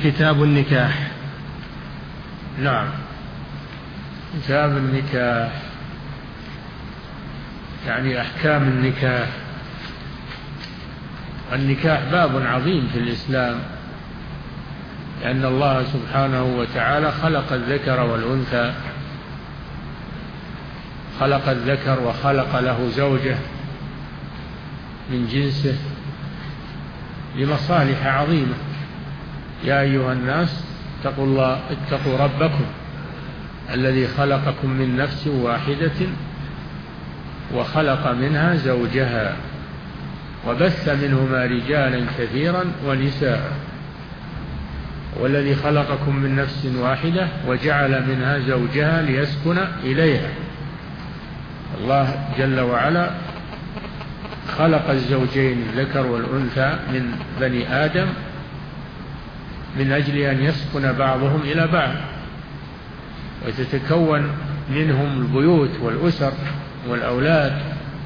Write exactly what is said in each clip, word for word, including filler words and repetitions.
كتاب النكاح. نعم، كتاب النكاح يعني أحكام النكاح. النكاح باب عظيم في الإسلام، لأن الله سبحانه وتعالى خلق الذكر والأنثى، خلق الذكر وخلق له زوجة من جنسه لمصالح عظيمة. يا أيها الناس اتقوا الله اتقوا ربكم الذي خلقكم من نفس واحدة وخلق منها زوجها وبث منهما رجالا كثيرا ونساء، والذي خلقكم من نفس واحدة وجعل منها زوجها ليسكن إليها. الله جل وعلا خلق الزوجين الذكر والأنثى من بني آدم من أجل أن يسكن بعضهم إلى بعض وتتكون منهم البيوت والأسر والأولاد،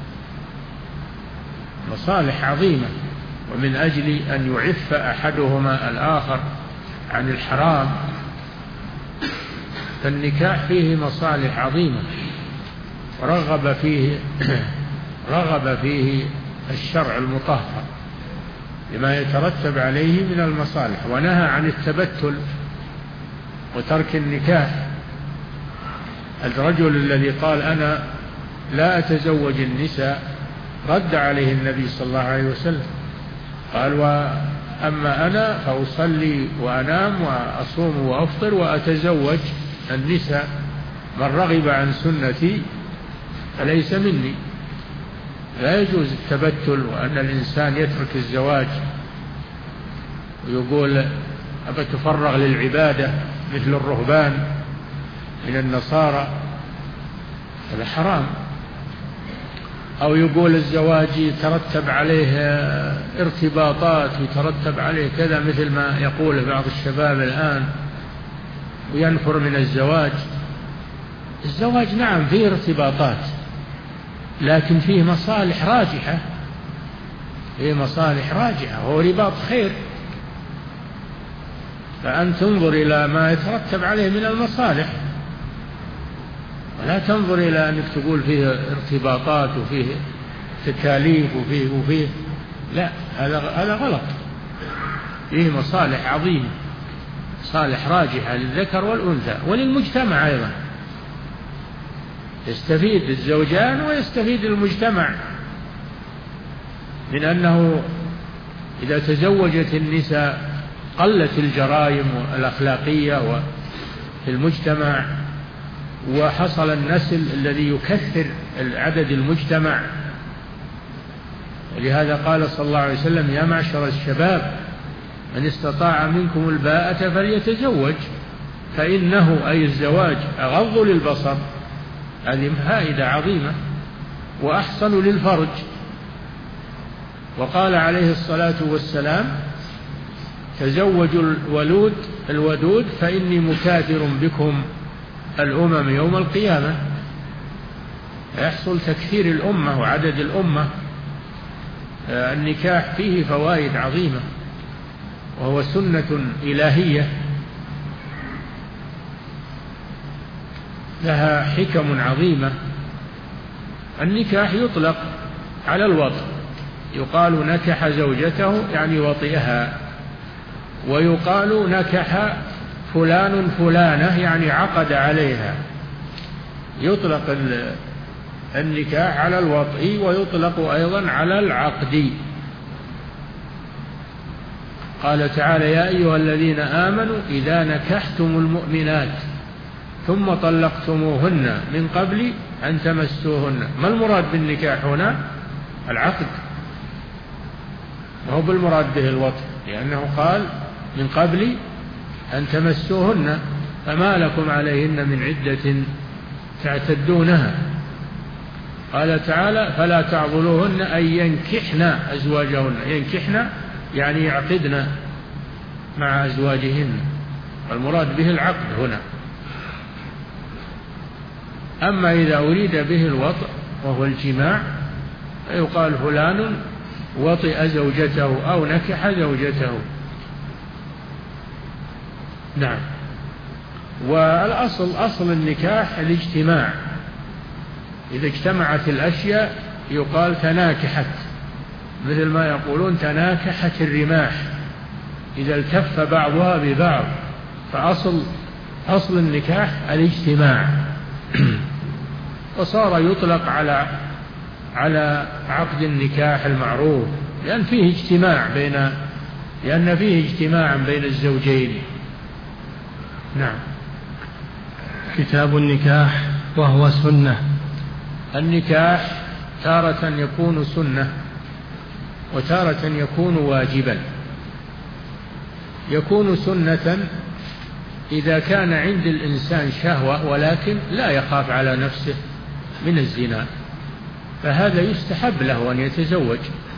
مصالح عظيمة. ومن أجل أن يعف أحدهما الآخر عن الحرام، فالنكاح فيه مصالح عظيمة رغب فيه رغب فيه الشرع المطهر لما يترتب عليه من المصالح، ونهى عن التبتل وترك النكاح. الرجل الذي قال أنا لا أتزوج النساء رد عليه النبي صلى الله عليه وسلم، قال وأما أنا فأصلي وأنام وأصوم وأفطر وأتزوج النساء، من رغب عن سنتي فليس مني. لا يجوز التبتل وأن الإنسان يترك الزواج ويقول أبى تفرغ للعبادة مثل الرهبان من النصارى، هذا حرام. أو يقول الزواج يترتب عليه ارتباطات ويترتب عليه كذا مثل ما يقول بعض الشباب الآن وينفر من الزواج. الزواج نعم فيه ارتباطات، لكن فيه مصالح راجحة، فيه مصالح راجحة وهو رباط خير، فأن تنظر إلى ما يترتب عليه من المصالح ولا تنظر إلى أنك تقول فيه ارتباطات وفيه تكاليف وفيه وفيه لا، هذا هذا غلط. فيه مصالح عظيمة، مصالح راجحة للذكر والأنثى وللمجتمع أيضا، يستفيد الزوجان ويستفيد المجتمع من أنه إذا تزوجت النساء قلت الجرائم الأخلاقية في المجتمع، وحصل النسل الذي يكثر عدد المجتمع. ولهذا قال صلى الله عليه وسلم يا معشر الشباب من استطاع منكم الباءة فليتزوج فإنه أي الزواج أغض للبصر، هذه فائدة عظيمة، وأحسن للفرج. وقال عليه الصلاة والسلام تزوجوا الولود الودود فإني مكاثر بكم الأمم يوم القيامة. يحصل تكثير الأمة وعدد الأمة. النكاح فيه فوائد عظيمة وهو سنة إلهية لها حكم عظيمة. النكاح يطلق على الوطء، يقال نكح زوجته يعني وطئها، ويقال نكح فلان فلانة يعني عقد عليها. يطلق النكاح على الوطء ويطلق أيضا على العقد. قال تعالى يا أيها الذين آمنوا إذا نكحتم المؤمنات ثم طلقتموهن من قبل أن تمسوهن. ما المراد بالنكاح هنا؟ العقد، وهو بالمراد به الوطء، لأنه قال من قبل أن تمسوهن فما لكم عليهن من عدة تعتدونها. قال تعالى فلا تعضلوهن أن ينكحن أزواجهن. ينكحن يعني يعقدن مع أزواجهن، والمراد به العقد هنا. أما إذا أريد به الوطء وهو الجماع فيقال فلان وطئ زوجته أو نكح زوجته. نعم. والأصل أصل النكاح الاجتماع، إذا اجتمعت الأشياء يقال تناكحت، مثل ما يقولون تناكحت الرماح إذا التف بعضها ببعض. فأصل أصل النكاح الاجتماع وصار يطلق على على عقد النكاح المعروف لأن فيه اجتماع بين لأن فيه اجتماع بين الزوجين. نعم. كتاب النكاح وهو سنة. النكاح تارة يكون سنة وتارة يكون واجبا. يكون سنة إذا كان عند الإنسان شهوة ولكن لا يخاف على نفسه من الزنا، فهذا يستحب له أن يتزوج،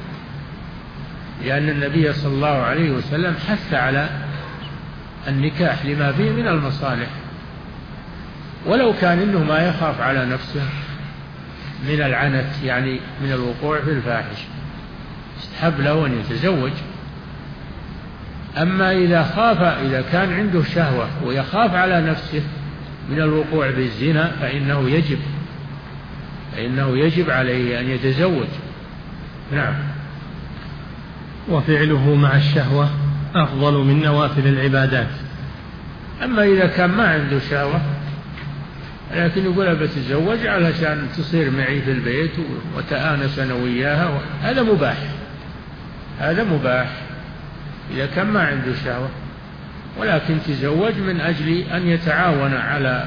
لأن النبي صلى الله عليه وسلم حث على النكاح لما فيه من المصالح، ولو كان إنه ما يخاف على نفسه من العنت، يعني من الوقوع في الفاحش، استحب له أن يتزوج. أما إذا خاف إذا كان عنده شهوة ويخاف على نفسه من الوقوع بالزنا فإنه يجب فإنه يجب عليه أن يتزوج. نعم. وفعله مع الشهوة أفضل من نوافل العبادات. أما إذا كان ما عنده شهوة لكن يقول بتزوج علشان تصير معي في البيت وتآنس أنا وياها، هذا مباح، هذا مباح إذا كان ما عنده شهوة، ولكن تزوج من أجل أن يتعاون على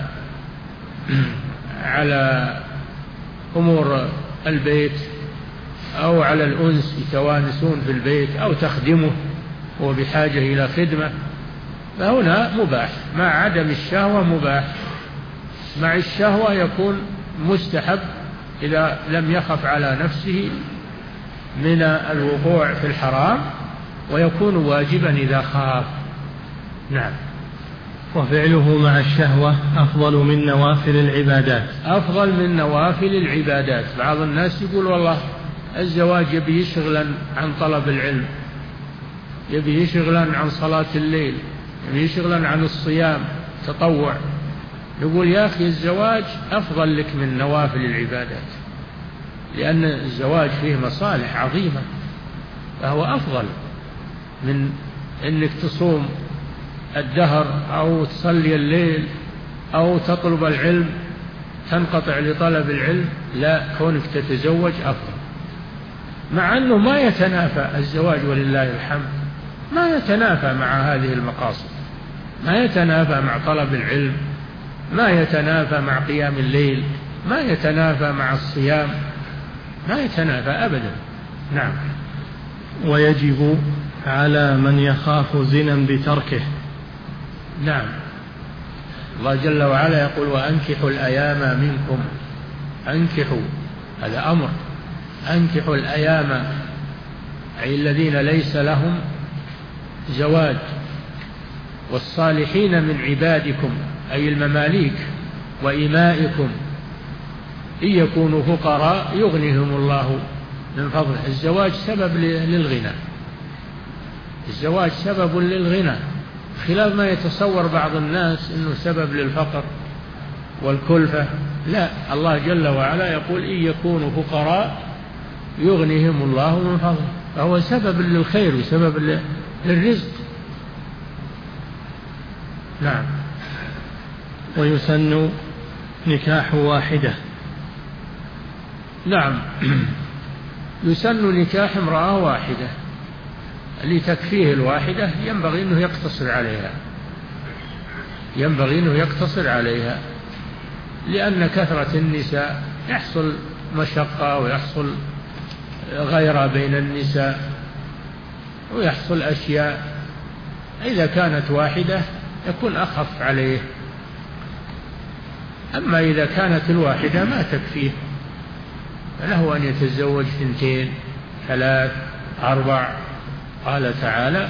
على أمور البيت أو على الأنس، يتوانسون في البيت أو تخدمه هو بحاجة إلى خدمة، فهنا مباح. مع عدم الشهوة مباح، مع الشهوة يكون مستحب إذا لم يخف على نفسه من الوقوع في الحرام، ويكون واجبا إذا خاف. نعم. وفعله مع الشهوة أفضل من نوافل العبادات. أفضل من نوافل العبادات. بعض الناس يقول والله الزواج يبي يشغلا عن طلب العلم، يبي يشغلا عن صلاة الليل، يبي يشغلا عن الصيام تطوع. يقول يا أخي الزواج أفضل لك من نوافل العبادات، لأن الزواج فيه مصالح عظيمة، فهو أفضل من أنك تصوم الدهر أو تصلي الليل أو تطلب العلم تنقطع لطلب العلم. لا، كونك تتزوج أفضل، مع أنه ما يتنافى الزواج ولله الحمد، ما يتنافى مع هذه المقاصد، ما يتنافى مع طلب العلم، ما يتنافى مع قيام الليل، ما يتنافى مع الصيام، ما يتنافى أبدا. نعم. ويجب على من يخاف زنا بتركه. نعم. الله جل وعلا يقول وأنكحوا الأيام منكم، أنكحوا هذا أمر، أنكحوا الأيام أي الذين ليس لهم زواج، والصالحين من عبادكم أي المماليك وإمائكم إن يكونوا فقراء يغنيهم الله من فضله. الزواج سبب للغنى، الزواج سبب للغنى، خلاف ما يتصور بعض الناس أنه سبب للفقر والكلفة. لا، الله جل وعلا يقول إن يكونوا فقراء يغنيهم الله من فضله، فهو سبب للخير وسبب للرزق. نعم. ويسن نكاح واحدة. نعم. يسن نكاح امرأة واحدة لتكفيه الواحدة، ينبغي أنه يقتصر عليها، ينبغي أنه يقتصر عليها، لأن كثرة النساء يحصل مشقة ويحصل غيرة بين النساء ويحصل أشياء. إذا كانت واحدة يكون أخف عليه، أما إذا كانت الواحدة ما تكفيه فله أن يتزوج ثنتين ثلاث أربع. قال تعالى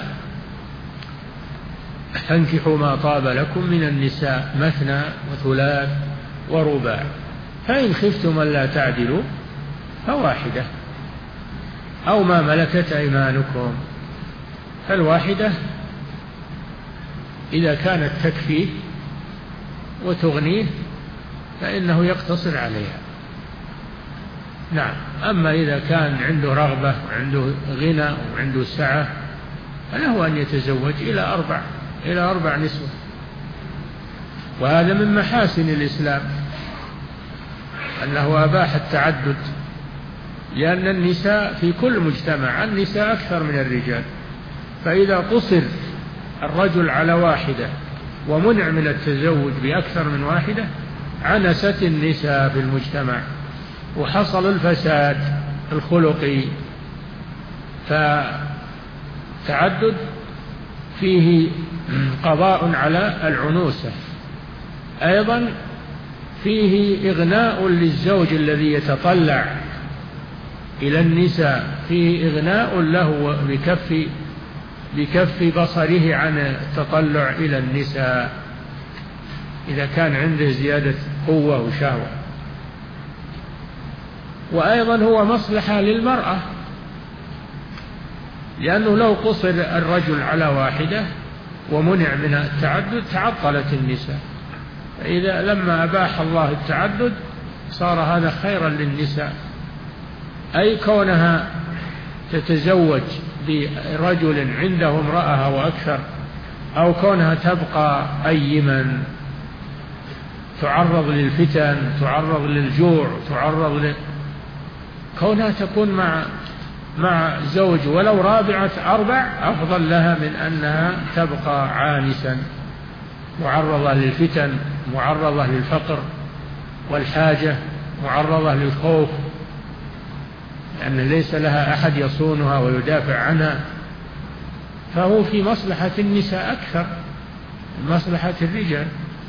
فانكحوا ما طاب لكم من النساء مثنى وثلاث ورباع، فإن خفتم ألا تعدلوا فواحدة أو ما ملكت أيمانكم. فالواحدة إذا كانت تكفيه وتغنيه فإنه يقتصر عليها. نعم. أما إذا كان عنده رغبة وعنده غنى وعنده سعة فله أن يتزوج إلى أربع إلى أربع نسوة، وهذا من محاسن الإسلام أنه أباح التعدد، لأن النساء في كل مجتمع النساء أكثر من الرجال، فإذا قصر الرجل على واحدة ومنع من التزوج بأكثر من واحدة عنست النساء في المجتمع وحصل الفساد الخلقي. فتعدد فيه قضاء على العنوسة، أيضا فيه إغناء للزوج الذي يتطلع إلى النساء، فيه إغناء له بكف بكف بصره عن التطلع إلى النساء إذا كان عنده زيادة قوة وشهوة. وأيضا هو مصلحة للمرأة، لأنه لو قصر الرجل على واحدة ومنع من التعدد تعطلت النساء، فإذا لما أباح الله التعدد صار هذا خيرا للنساء، أي كونها تتزوج برجل عنده امرأة وأكثر، أو كونها تبقى أيما تعرض للفتن، تعرض للجوع، تعرض ل... كونها تكون مع مع زوج ولو رابعة أربع أفضل لها من أنها تبقى عانسا معرضة للفتن، معرضة للفقر والحاجة، معرضة للخوف، لأن ليس لها أحد يصونها ويدافع عنها، فهو في مصلحة النساء أكثر من مصلحة الرجال.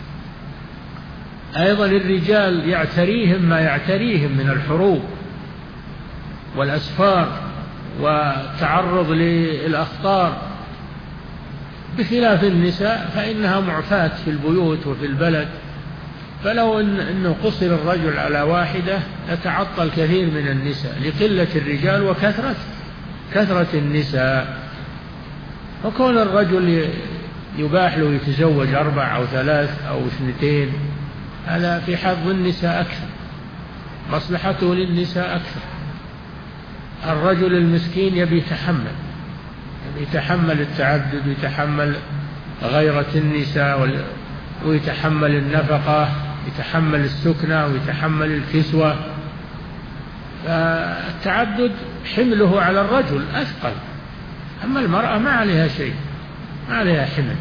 أيضا الرجال يعتريهم ما يعتريهم من الحروب والأسفار والتعرض للأخطار، بخلاف النساء فإنها معفاة في البيوت وفي البلد. فلو إن أنه قصر الرجل على واحدة يتعطل كثير من النساء لقلة الرجال وكثرة كثرة النساء. وكون الرجل يباح له يتزوج أربع أو ثلاث أو اثنتين هذا في حظ النساء أكثر، مصلحته للنساء أكثر. الرجل المسكين يبي يتحمل يبي يتحمل التعدد ويتحمل غيرة النساء ويتحمل النفقة، يتحمل السكنة ويتحمل الكسوة. فالتعدد حمله على الرجل أثقل، أما المرأة ما عليها شيء، ما عليها حمل.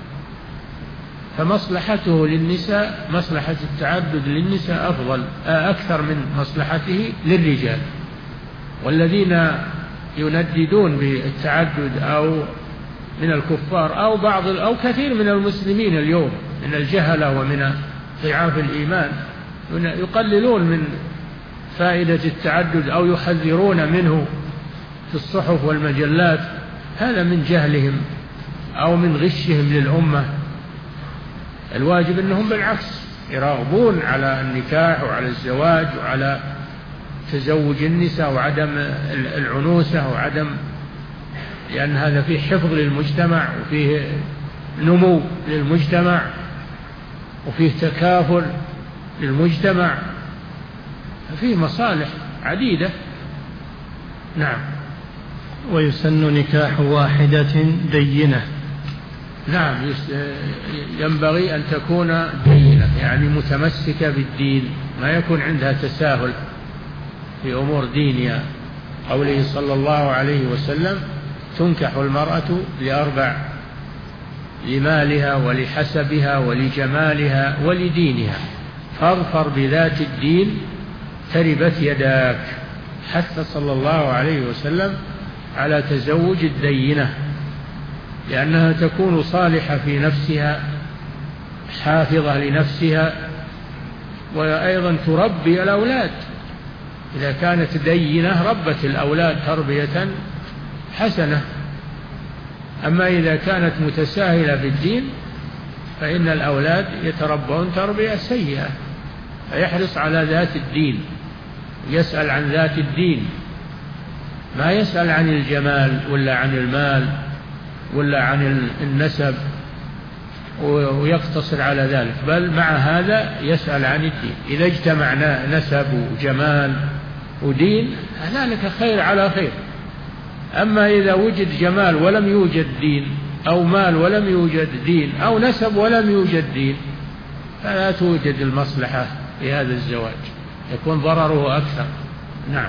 فمصلحته للنساء، مصلحة التعدد للنساء أفضل أكثر من مصلحته للرجال. والذين ينددون بالتعدد أو من الكفار أو بعض أو كثير من المسلمين اليوم من الجهلة ومن ضعاف الإيمان يقللون من فائدة التعدد أو يحذرون منه في الصحف والمجلات، هذا من جهلهم أو من غشهم للأمة. الواجب أنهم بالعكس يراغبون على النكاح وعلى الزواج وعلى تزوج النساء وعدم العنوسة وعدم، لأن هذا فيه حفظ للمجتمع وفيه نمو للمجتمع وفيه تكافل للمجتمع، فيه مصالح عديدة. نعم. ويسن نكاح واحدة دينة. نعم، ينبغي أن تكون دينة، يعني متمسكة بالدين، ما يكون عندها تساهل في أمور دينها. قوله صلى الله عليه وسلم: تنكح المرأة لأربع: لمالها ولحسبها ولجمالها ولدينها، فاظفر بذات الدين تربت يداك. حث صلى الله عليه وسلم على تزوج الدينة، لأنها تكون صالحة في نفسها، حافظة لنفسها، وأيضا تربي الأولاد. إذا كانت دينة ربت الأولاد تربية حسنة. أما إذا كانت متساهلة في الدين فإن الأولاد يتربون تربية سيئة. فيحرص على ذات الدين، يسأل عن ذات الدين، ما يسأل عن الجمال ولا عن المال ولا عن النسب. ويقتصر على ذلك، بل مع هذا يسأل عن الدين. إذا اجتمع نسب وجمال ودين ذلك خير على خير. أما إذا وجد جمال ولم يوجد دين، أو مال ولم يوجد دين، أو نسب ولم يوجد دين، فلا توجد المصلحة في هذا الزواج، يكون ضرره أكثر. نعم.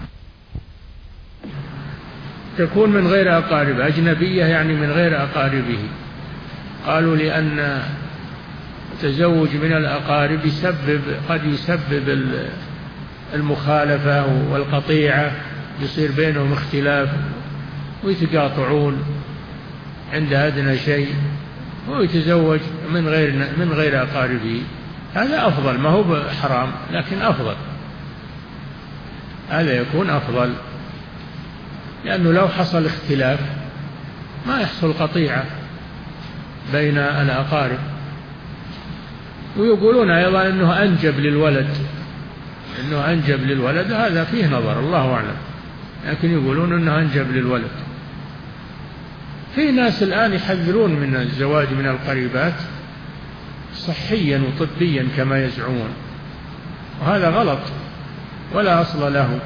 تكون من غير أقارب، أجنبية يعني من غير أقاربه. قالوا لأن التزوج من الأقارب يسبب قد يسبب المخالفة والقطيعة، يصير بينهم اختلاف ويتقاطعون عند أدنى شيء، ويتزوج من غير من غير أقاربه. هذا أفضل، ما هو حرام لكن أفضل، هذا يكون أفضل، لأنه لو حصل اختلاف ما يحصل قطيعة بين الأقارب. ويقولون أيضا أنه أنجب للولد، أنه أنجب للولد، هذا فيه نظر الله أعلم، لكن يقولون أنه أنجب للولد. في ناس الآن يحذرون من الزواج من القريبات صحيا وطبيا كما يزعمون، وهذا غلط ولا أصل له.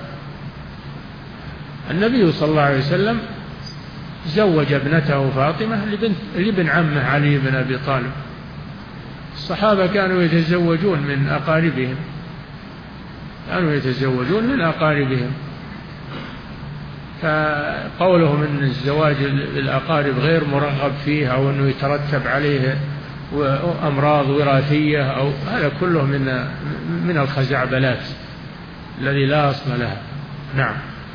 النبي صلى الله عليه وسلم زوج ابنته فاطمة لابن عمه علي بن أبي طالب. الصحابة كانوا يتزوجون من أقاربهم، كانوا يتزوجون من أقاربهم، فقولهم أن الزواج بالأقارب غير مرغب فيه أو أنه يترتب عليه أمراض وراثية أو هذا كله من من الخزعبلات الذي لا أصل لها. نعم.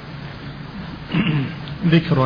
ذكر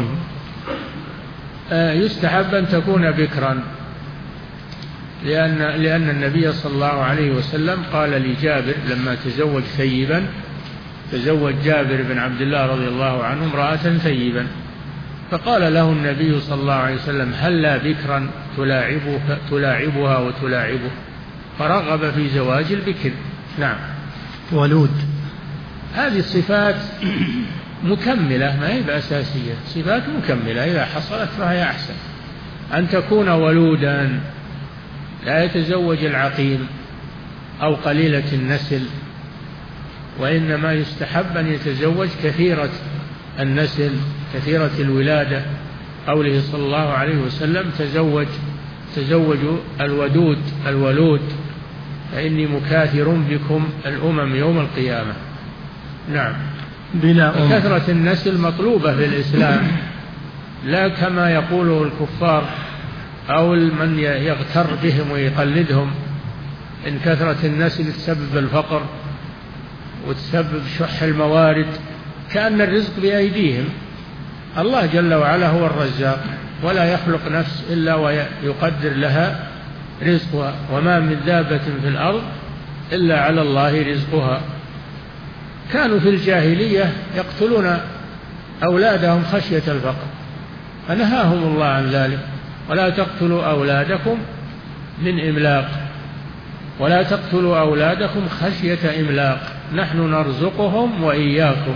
يستحب أن تكون بكرا، لأن لأن النبي صلى الله عليه وسلم قال لجابر لما تزوج ثيبا، تزوج جابر بن عبد الله رضي الله عنه امرأة ثيبا، فقال له النبي صلى الله عليه وسلم هلا بكرا تلاعبها وتلاعبه، فرغب في زواج البكر. نعم. ولود، هذه الصفات مكملة ما هي بأساسية، صفات مكملة إذا حصلت فهي أحسن. أن تكون ولودا، لا يتزوج العقيم أو قليلة النسل، وإنما يستحب أن يتزوج كثيرة النسل كثيرة الولادة. قوله صلى الله عليه وسلم تزوج تزوجوا الودود الولود فإني مكاثر بكم الأمم يوم القيامة. نعم. بلا أم. كثرة النسل مطلوبة في الإسلام، لا كما يقوله الكفار أو من يغتر بهم ويقلدهم، إن كثرة النسل تسبب الفقر وتسبب شح الموارد، كأن الرزق بأيديهم. الله جل وعلا هو الرزاق، ولا يخلق نفس إلا ويقدر لها رزقها، وما من دابة في الأرض إلا على الله رزقها. كانوا في الجاهلية يقتلون أولادهم خشية الفقر، فنهاهم الله عن ذلك، ولا تقتلوا أولادكم من إملاق، ولا تقتلوا أولادكم خشية إملاق، نحن نرزقهم وإياكم.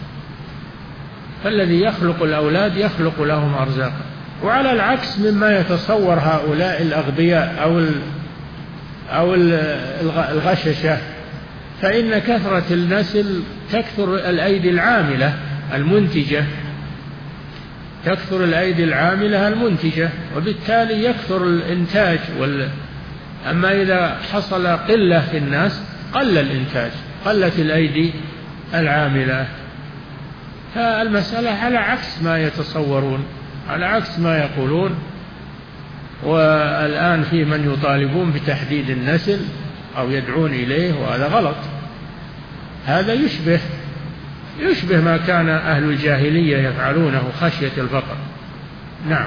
فالذي يخلق الأولاد يخلق لهم أرزاقا. وعلى العكس مما يتصور هؤلاء الأغبياء أو أو الغششة، فإن كثرة النسل تكثر الأيدي العاملة المنتجة، تكثر الأيدي العاملة المنتجة، وبالتالي يكثر الإنتاج. وال... أما إذا حصل قلة في الناس قل الإنتاج، قلت الأيدي العاملة. فالمسألة على عكس ما يتصورون، على عكس ما يقولون. والآن في من يطالبون بتحديد النسل أو يدعون إليه، وهذا غلط. هذا يشبه يشبه ما كان أهل الجاهلية يفعلونه خشية الفقر. نعم.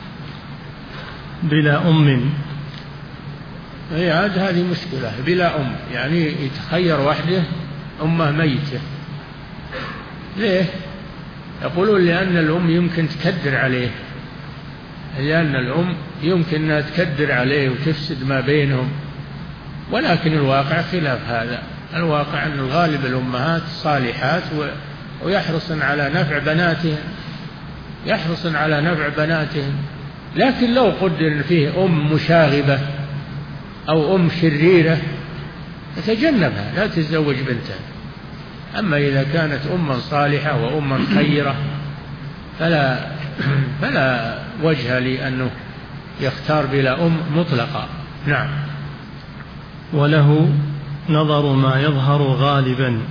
بلا أم، هي هذه مشكلة. بلا أم يعني يتخير وحده أمه ميتة. ليه؟ يقولون لأن الأم يمكن تكدر عليه، لأن الأم يمكن أن تكدر عليه وتفسد ما بينهم، ولكن الواقع خلاف هذا. الواقع أن الغالب الأمهات صالحات ويحرصن على نفع بناتهم، يحرصن على نفع بناتهم لكن لو قدر فيه أم مشاغبة أو أم شريرة فتجنبها، لا تتزوج بنتها. أما إذا كانت أما صالحة وأما خيرة فلا فلا وجه لأنه يختار بلا أم مطلقة. نعم. وله نظر ما يظهر غالبا.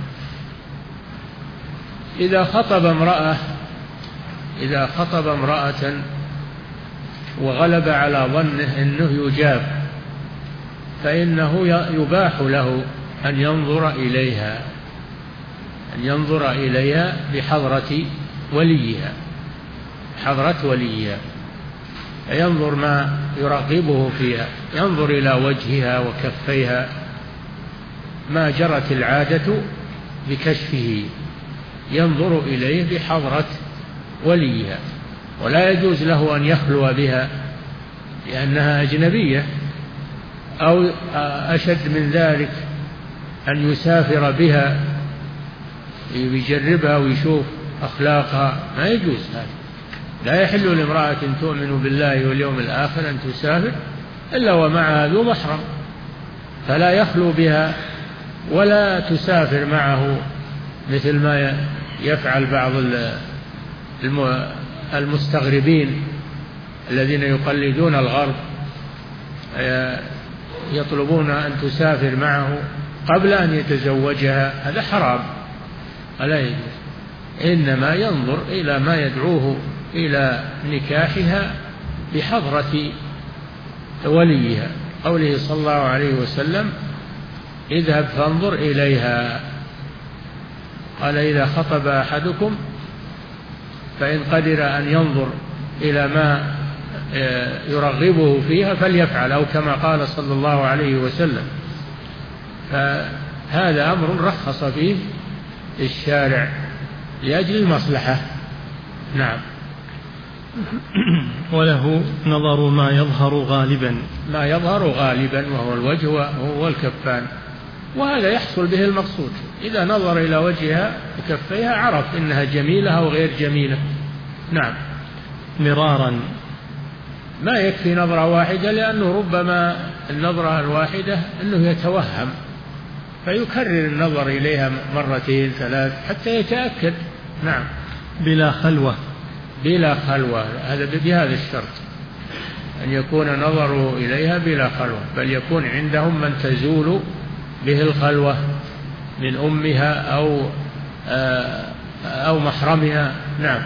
إذا خطب امرأة إذا خطب امرأة وغلب على ظنه أنه يجاب فإنه يباح له أن ينظر إليها أن ينظر إليها بحضرة وليها حضرة وليها ينظر ما يرغبه فيها، ينظر إلى وجهها وكفيها ما جرت العادة بكشفه، ينظر إليه بحضرة وليها، ولا يجوز له أن يخلو بها لأنها أجنبية، أو أشد من ذلك أن يسافر بها يجربها ويشوف أخلاقها، ما يجوز هذا. لا يحل لامرأة تؤمن بالله واليوم الآخر أن تسافر إلا ومعها ذو محرم، فلا يخلو بها ولا تسافر معه مثل ما يفعل بعض المستغربين الذين يقلدون الغرب، يطلبون أن تسافر معه قبل أن يتزوجها، هذا حرام ولا يجوز. إنما ينظر إلى ما يدعوه إلى نكاحها بحضرة وليها، قوله صلى الله عليه وسلم اذهب فانظر إليها. قال إذا خطب أحدكم فإن قدر أن ينظر إلى ما يرغبه فيها فليفعل، أو كما قال صلى الله عليه وسلم. فهذا أمر رخص فيه الشارع لأجل المصلحة. نعم. وله نظر ما يظهر غالبا. ما يظهر غالبا وهو الوجه وهو الكفان، وهذا يحصل به المقصود. إذا نظر إلى وجهها وكفيها عرف إنها جميلة أو غير جميلة. نعم. مرارا. ما يكفي نظرة واحدة، لأنه ربما النظرة الواحدة أنه يتوهم فيكرر النظر إليها مرتين ثلاث حتى يتأكد. نعم. بلا خلوة. بلا خلوة، هذا بهذا الشرط أن يكون نظره إليها بلا خلوة، بل يكون عندهم من تزول به الخلوة من أمها أو أو محرمها. نعم.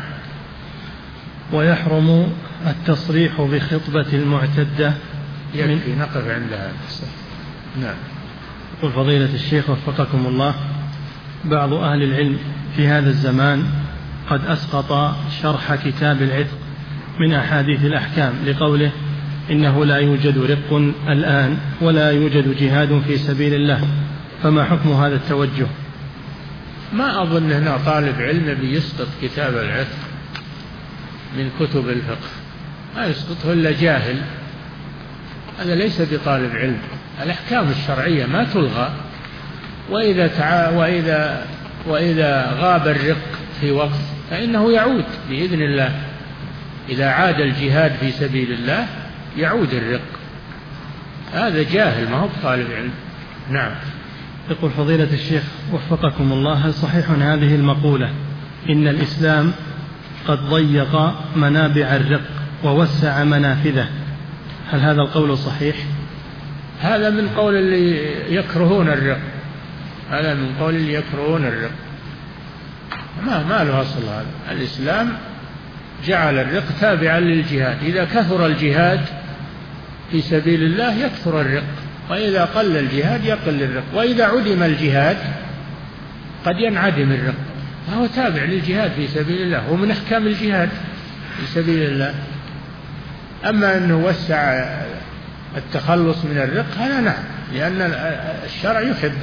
ويحرم التصريح بخطبة المعتدة. يكفي نقف عندها. نعم. يقول فضيلة الشيخ وفقكم الله، بعض أهل العلم في هذا الزمان قد أسقط شرح كتاب العتق من أحاديث الأحكام لقوله إنه لا يوجد رق الآن ولا يوجد جهاد في سبيل الله، فما حكم هذا التوجه؟ ما أظن هنا طالب علم بيسقط كتاب العتق من كتب الفقه، ما يسقطه إلا جاهل، هذا ليس بطالب علم. الأحكام الشرعية ما تلغى، وإذا تع... وإذا وإذا غاب الرق في وقت فإنه يعود بإذن الله. إذا عاد الجهاد في سبيل الله يعود الرق. هذا جاهل ما هو بطالب علم. نعم. يقول فضيلة الشيخ وفقكم الله، هل صحيح هذه المقولة إن الإسلام قد ضيق منابع الرق ووسع منافذه، هل هذا القول صحيح؟ هذا من قول اللي يكرهون الرق، هذا من قول اللي يكرهون الرق، ما ما له أصل. هذا الإسلام جعل الرق تابعا للجهاد، إذا كثر الجهاد في سبيل الله يكثر الرق، وإذا قل الجهاد يقل الرق، وإذا عدم الجهاد قد ينعدم الرق، فهو تابع للجهاد في سبيل الله، ومن أحكام الجهاد في سبيل الله. أما أنه وسع التخلص من الرق هذا نعم، لأن الشرع يحب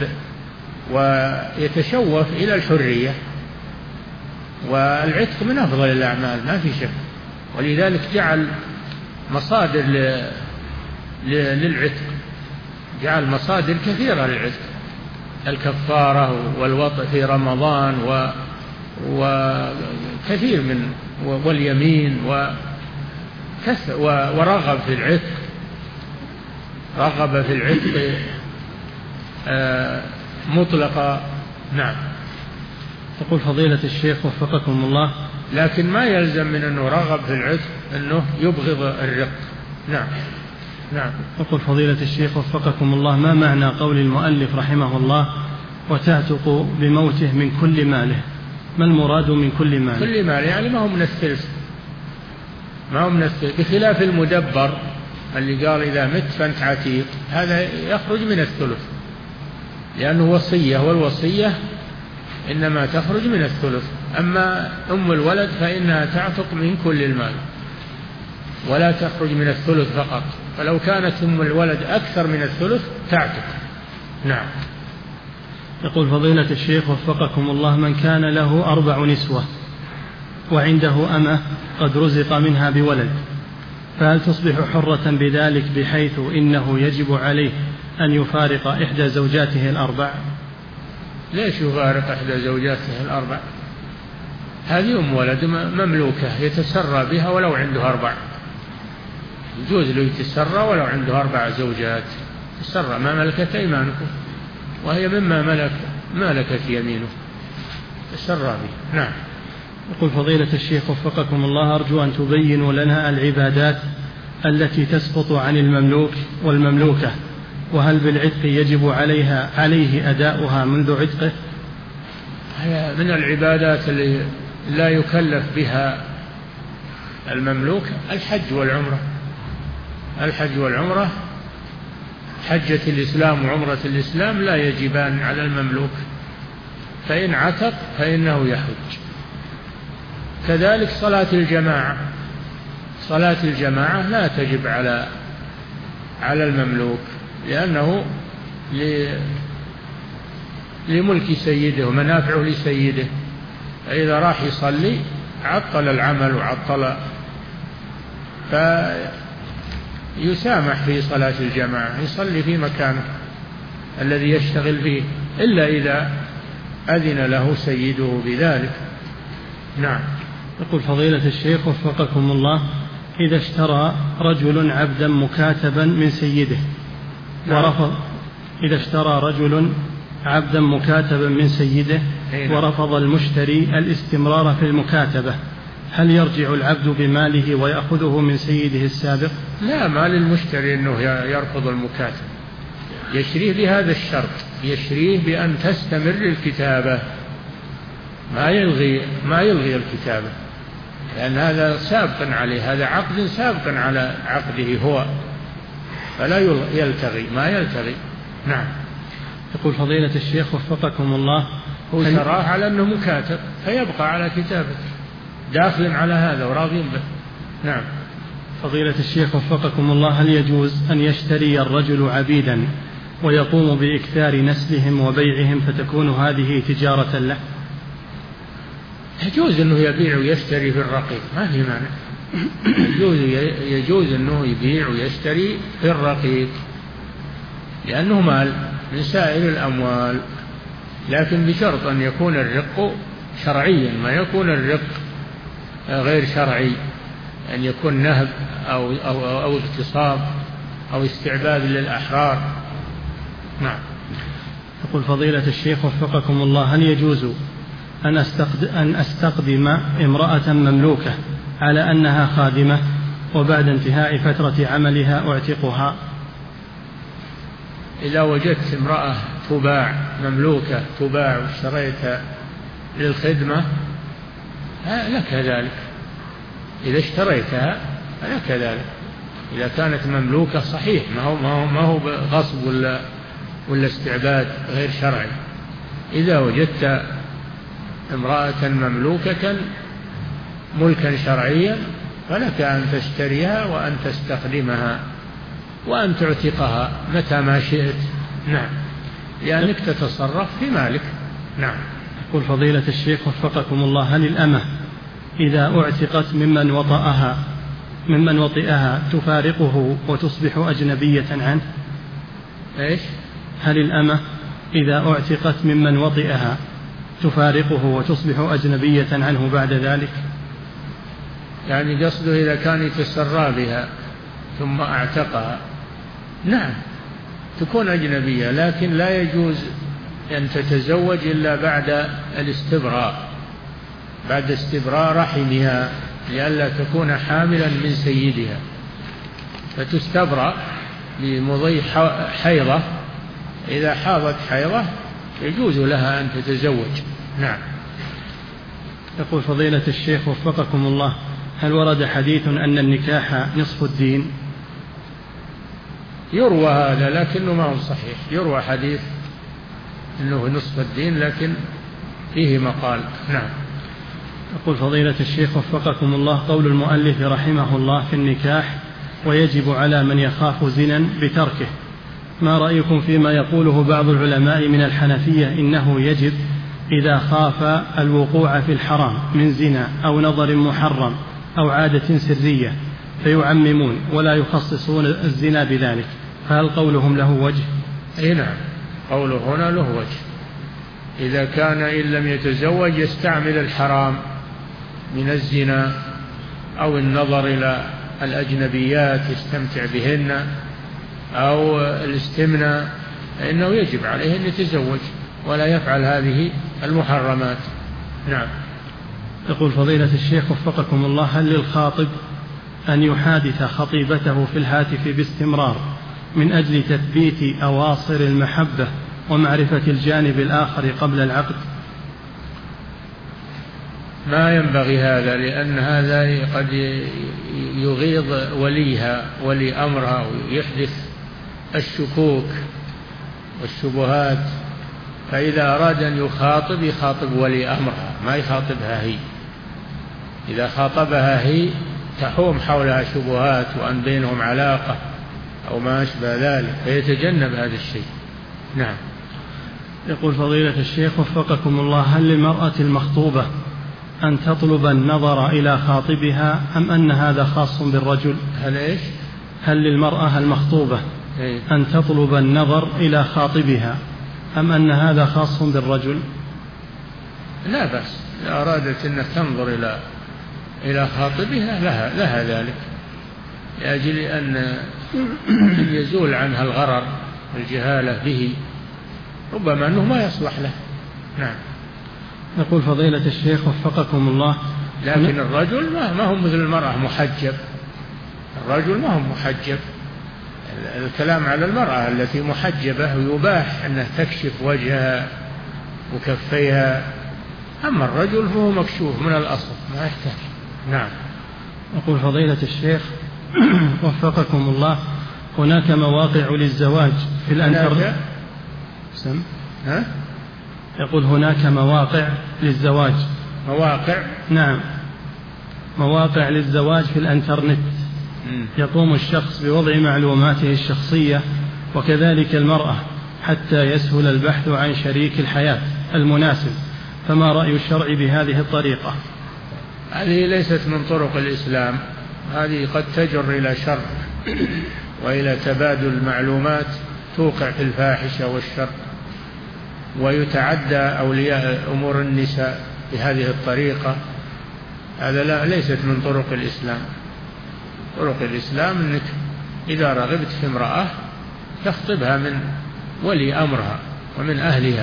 ويتشوف إلى الحرية، والعتق من أفضل الأعمال ما في شك، ولذلك جعل مصادر للعتق، جعل مصادر كثيرة للعتق، الكفارة والوطء في رمضان وكثير من واليمين كسر ورغب في العتق، رغب في العتق مطلقا. نعم. يقول فضيلة الشيخ وفقكم الله، لكن ما يلزم من أنه رغب في العتق أنه يبغض الرق. نعم. نعم. يقول فضيلة الشيخ وفقكم الله، ما معنى قول المؤلف رحمه الله وتعتق بموته من كل ماله؟ ما المراد من كل ماله؟ كل ماله يعني ما هو من الثلث، ما هو من الثلث، بخلاف المدبر اللي قال إذا مت فأنت عتيق، هذا يخرج من الثلث لأنه وصية، والوصية إنما تخرج من الثلث. أما أم الولد فإنها تعتق من كل المال ولا تخرج من الثلث فقط، فلو كانت أم الولد أكثر من الثلث تعتق. نعم. يقول فضيلة الشيخ وفقكم الله، من كان له أربع نسوة وعنده أمة قد رزق منها بولد، فهل تصبح حرة بذلك بحيث إنه يجب عليه أن يفارق إحدى زوجاته الأربع؟ ليش يفارق إحدى زوجاته الأربع؟ هذه أم ولد مملوكة يتسرى بها ولو عنده أربع، يجوز له يتسرى ولو عنده أربع زوجات، تسرى ما ملكت أيمانكم، وهي مما ملك ملكت يمينه، تسرى به. نعم. يقول فضيلة الشيخ وفقكم الله، أرجو أن تبينوا لنا العبادات التي تسقط عن المملوك والمملوكة، وهل بالعتق يجب عليها عليه أداؤها منذ عتقه؟ هي من العبادات اللي لا يكلف بها المملوك الحج والعمرة. الحج والعمرة، حجة الإسلام وعمرة الإسلام لا يجبان على المملوك، فإن عتق فإنه يحج. كذلك صلاة الجماعة، صلاة الجماعة لا تجب على على المملوك لأنه لملك سيده ومنافعه لسيده، فإذا راح يصلي عطل العمل وعطل، فيسامح في صلاة الجماعة، يصلي في مكانه الذي يشتغل فيه إلا إذا أذن له سيده بذلك. نعم. يقول فضيلة الشيخ وفقكم الله، إذا اشترى رجل عبدا مكاتبا من سيده ورفض إذا اشترى رجل عبدا مكاتبا من سيده ورفض المشتري الاستمرار في المكاتبة، هل يرجع العبد بماله ويأخذه من سيده السابق؟ لا، ما للمشتري أنه يرفض المكاتبة، يشريه بهذا الشرط، يشريه بأن تستمر الكتابة، ما يلغي ما يلغي الكتابة، لأن هذا سابق عليه، هذا عقد سابق على عقده هو، فلا يلتغي ما يلتغي. نعم. يقول فضيلة الشيخ وفقكم الله، هو شراه على أنه مكاتب فيبقى على كتابته، داخل على هذا وراضين به. نعم. فضيلة الشيخ وفقكم الله، هل يجوز أن يشتري الرجل عبيدا ويقوم بإكثار نسلهم وبيعهم فتكون هذه تجارة له؟ يجوز أنه يبيع ويشتري في الرقيق، ما في مانع، يجوز يجوز أنه يبيع ويشتري في الرقيق لأنه مال من سائر الأموال، لكن بشرط أن يكون الرق شرعيا، ما يكون الرق غير شرعي، أن يكون نهب أو, أو, أو اغتصاب أو استعباد للأحرار. نعم. يقول فضيلة الشيخ وفقكم الله، هل يجوز أن أستقدم, أن أستقدم امرأة مملوكة على أنها خادمة وبعد انتهاء فترة عملها أعتقها؟ إذا وجدت امرأة تباع مملوكة تباع واشتريتها للخدمة لك ذلك، إذا اشتريتها لك ذلك، إذا كانت مملوكة صحيح، ما هو, ما هو, ما هو غصب ولا, ولا استعباد غير شرعي. إذا وجدت امرأة مملوكة ملكا شرعيا فلك أن تشتريها وأن تستخدمها وأن تعتقها متى ما شئت. نعم، لأنك تتصرف في مالك. نعم. يقول فضيلة الشيخ وفقكم الله، هل الأمة إذا اعتقت ممن وطأها ممن وطئها تفارقه وتصبح أجنبية عنه؟ إيش؟ هل الأمة إذا اعتقت ممن وطئها تفارقه وتصبح أجنبية عنه بعد ذلك؟ يعني قصده إذا كان يتسرى بها ثم اعتقها نعم تكون أجنبية، لكن لا يجوز أن تتزوج إلا بعد الاستبراء، بعد استبراء رحمها، لئلا تكون حاملا من سيدها، فتستبرأ بمضي حيضة، إذا حاضت حيضة يجوز لها أن تتزوج. نعم. يقول فضيلة الشيخ وفقكم الله، هل ورد حديث أن النكاح نصف الدين؟ يروى هذا لكنه ما هو صحيح، يروى حديث أنه نصف الدين لكن فيه مقال. نعم. يقول فضيلة الشيخ وفقكم الله، قول المؤلف رحمه الله في النكاح ويجب على من يخاف زنا بتركه، ما رأيكم فيما يقوله بعض العلماء من الحنفية إنه يجب إذا خاف الوقوع في الحرام من زنا أو نظر محرم أو عادة سرية فيعممون ولا يخصصون الزنا بذلك، فهل قولهم له وجه؟ أي نعم، قوله هنا له وجه. إذا كان إن لم يتزوج يستعمل الحرام من الزنا أو النظر إلى الأجنبيات يستمتع بهن أو الاستمناء، فإنه يجب عليه أن يتزوج ولا يفعل هذه المحرمات. نعم. يقول فضيلة الشيخ وفقكم الله، هل للخاطب أن يحادث خطيبته في الهاتف باستمرار من أجل تثبيت أواصر المحبة ومعرفة الجانب الآخر قبل العقد؟ ما ينبغي هذا، لأن هذا قد يغيظ وليها ولي أمرها ويحدث الشكوك والشبهات، فإذا أراد أن يخاطب يخاطب ولي أمرها ما يخاطبها هي، إذا خاطبها هي تحوم حولها شبهات وأن بينهم علاقة أو ما أشبه ذلك، فيتجنب هذا الشيء. نعم. يقول فضيلة الشيخ وفقكم الله، هل للمرأة المخطوبة أن تطلب النظر إلى خاطبها أم أن هذا خاص بالرجل؟ هل إيش؟ هل للمرأة المخطوبة إيه؟ أن تطلب النظر إلى خاطبها أم أن هذا خاص بالرجل؟ لا بأس، إذا أرادت أن تنظر إلى إلى خاطبها لها, لها ذلك، لأجل أن يزول عنها الغرر والجهالة به، ربما أنه ما يصلح له. نعم. يقول فضيلة الشيخ وفقكم الله، لكن الرجل ما هو مثل المرأة محجب، الرجل ما هو محجب، الكلام على المرأة التي محجبة ويباح أنها تكشف وجهها وكفيها، أما الرجل فهو مكشوف من الأصل ما يحتاج. نعم. يقول فضيلة الشيخ وفقكم الله، هناك مواقع للزواج في الانترنت. سم؟ ها؟ يقول هناك مواقع للزواج. مواقع؟ نعم، مواقع للزواج في الانترنت. م. يقوم الشخص بوضع معلوماته الشخصية وكذلك المرأة حتى يسهل البحث عن شريك الحياة المناسب، فما رأي الشرع بهذه الطريقة؟ هذه ليست من طرق الإسلام، هذه قد تجر إلى شر وإلى تبادل المعلومات توقع في الفاحشة والشر، ويتعدى أولياء أمور النساء بهذه الطريقة، هذا لا ليست من طرق الإسلام. طرق الإسلام أنك إذا رغبت في امرأة تخطبها من ولي أمرها ومن أهلها،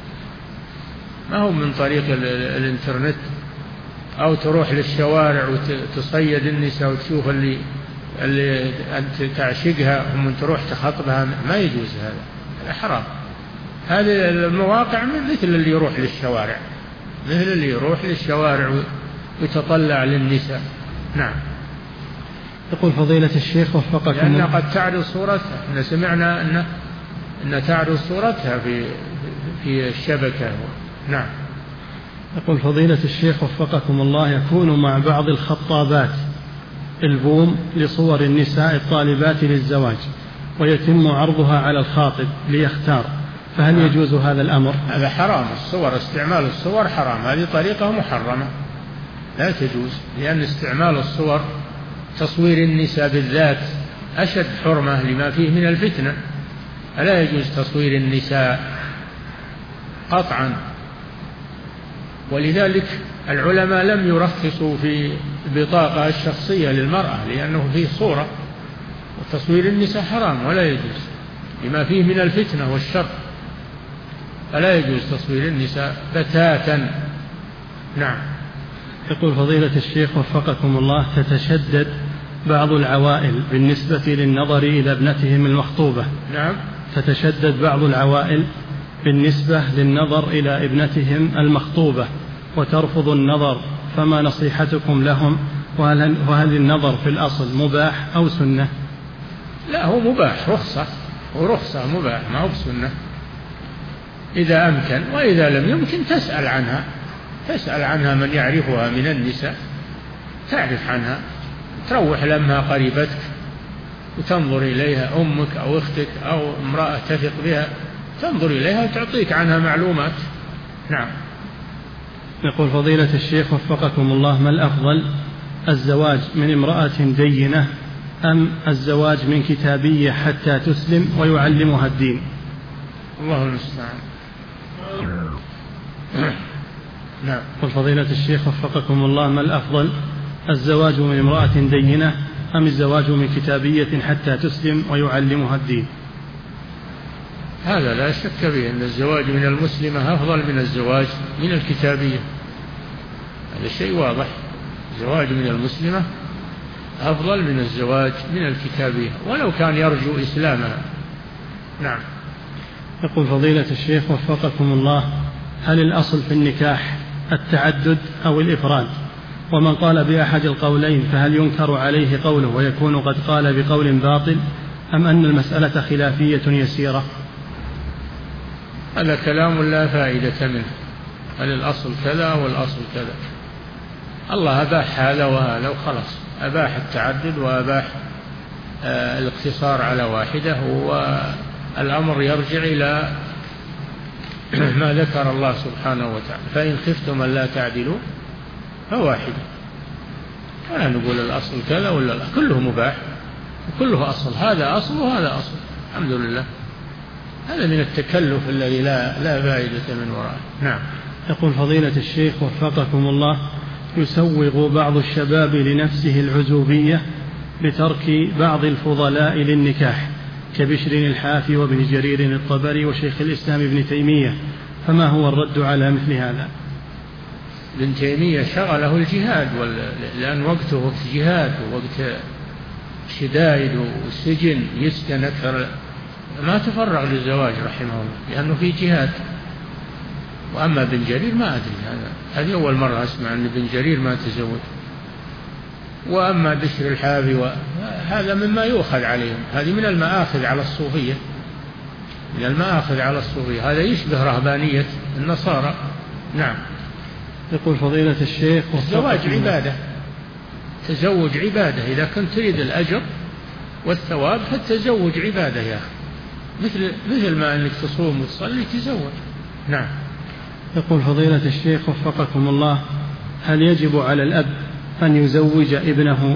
ما هو من طريق الانترنت، أو تروح للشوارع وتصيد النساء وتشوف اللي اللي أنت تعشقها ومن تروح تخطبها، ما يجوز هذا، هذا حرام. هذه المواقع مثل اللي يروح للشوارع، مثل اللي يروح للشوارع ويتطلع للنساء. نعم. يقول فضيلة الشيخ وفقكم، لأن قد تعرض صورتها، إن سمعنا أن أن تعرض صورتها في في الشبكة. نعم. يقول فضيلة الشيخ وفقكم الله، يكون مع بعض الخطابات البوم لصور النساء الطالبات للزواج ويتم عرضها على الخاطب ليختار، فهل نعم. يجوز هذا الأمر؟ هذا حرام، الصور، استعمال الصور حرام، هذه طريقة محرمة لا تجوز، لأن استعمال الصور، تصوير النساء بالذات أشد حرمة لما فيه من الفتنة، فلا يجوز تصوير النساء قطعا. ولذلك العلماء لم يرخصوا في البطاقة الشخصية للمرأة، لأنه فيه صورة، وتصوير النساء حرام ولا يجوز لما فيه من الفتنة والشر، فلا يجوز تصوير النساء بتاتا. نعم. يقول فضيلة الشيخ وفقكم الله: تتشدد بعض العوائل بالنسبة للنظر إلى ابنتهم المخطوبة. نعم. تتشدد بعض العوائل بالنسبة للنظر إلى ابنتهم المخطوبة وترفض النظر، فما نصيحتكم لهم؟ وهل, وهل النظر في الأصل مباح أو سنة؟ لا، هو مباح، رخصة، ورخصة مباح ما هو بسنة إذا أمكن، وإذا لم يمكن تسأل عنها، تسأل عنها من يعرفها من النساء، تعرف عنها، تروح لمها قريبتك وتنظر إليها، أمك أو أختك أو امرأة تثق بها، تنظر إليها وتعطيك عنها معلومات. نعم. يقول فضيلة الشيخ وفقكم الله: ما الأفضل، الزواج من امرأة دينة أم الزواج من كتابية حتى تسلم ويعلمها الدين؟ الله المستعان. نعم. يقول فضيلة الشيخ وفقكم الله: ما الأفضل، الزواج من امرأة دينة أم الزواج من كتابية حتى تسلم ويعلمها الدين؟ هذا لا شك به أن الزواج من المسلمة أفضل من الزواج من الكتابية، هذا شيء واضح. الزواج من المسلمة أفضل من الزواج من الكتابية ولو كان يرجو إسلامها. نعم. يقول فضيلة الشيخ وفقكم الله: هل الأصل في النكاح التعدد أو الإفراد؟ ومن قال بأحد القولين فهل ينكر عليه قوله ويكون قد قال بقول باطل، أم أن المسألة خلافية يسيرة؟ هذا كلام لا فائدة منه. هل الأصل كذا والأصل كذا؟ الله أباح هذا وهذا وخلاص، أباح التعدد وأباح آه الاقتصار على واحدة، والأمر يرجع إلى ما ذكر الله سبحانه وتعالى: فإن خفتم ألا تعدلوا فواحدة. ولا نقول الأصل كذا ولا لا، كله مباح وكله أصل، هذا أصل وهذا أصل، الحمد لله. هذا من التكلف الذي لا لا فائدة من وراءه. نعم. يقول فضيلة الشيخ وفقكم الله: يسوغ بعض الشباب لنفسه العزوبية بترك بعض الفضلاء للنكاح كبشر الحافي وابن جرير الطبري وشيخ الإسلام ابن تيمية، فما هو الرد على مثل هذا؟ ابن تيمية شغله الجهاد، لأن وقته وقت جهاد ووقت شدائد والسجن، يسكن أكثر، ما تفرغ للزواج رحمه الله لأنه في جهاد. وأما ابن جرير ما أدري، هذا هذه أول مرة أسمع أن ابن جرير ما تزوج. وأما بشر الحافي هذا مما يؤخذ عليهم، هذه من المآخذ على الصوفية، من المآخذ على الصوفية، هذا يشبه رهبانية النصارى. نعم. يقول فضيلة الشيخ: الزواج عبادة، تزوج عبادة، إذا كنت تريد الأجر والثواب فالتزوج عبادة يا أخي، مثل مثل ما أنك تصوم وتصلي تزوج. نعم. يقول فضيلة الشيخ وفقكم الله: هل يجب على الأب أن يزوج ابنه؟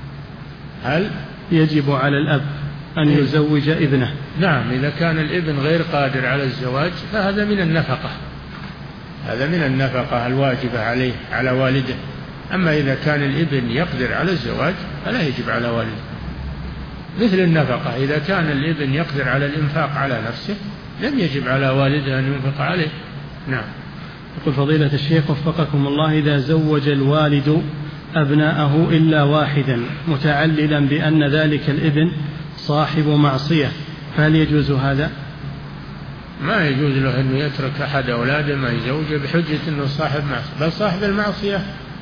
هل يجب على الأب أن يزوج ابنه؟ نعم، إذا كان الابن غير قادر على الزواج فهذا من النفقة، هذا من النفقة الواجبة عليه على والده. أما إذا كان الابن يقدر على الزواج فلا يجب على والده، مثل النفقة، إذا كان الابن يقدر على الإنفاق على نفسه لم يجب على والده أن ينفق عليه. نعم. يقول فضيلة الشيخ وفقكم الله: إذا زوج الوالد أبناءه إلا واحدا متعللا بأن ذلك الابن صاحب معصية، فهل يجوز هذا؟ ما يجوز له أنه يترك أحد أولاده ما يزوجه بحجة أنه صاحب معصية، بل صاحب المعصية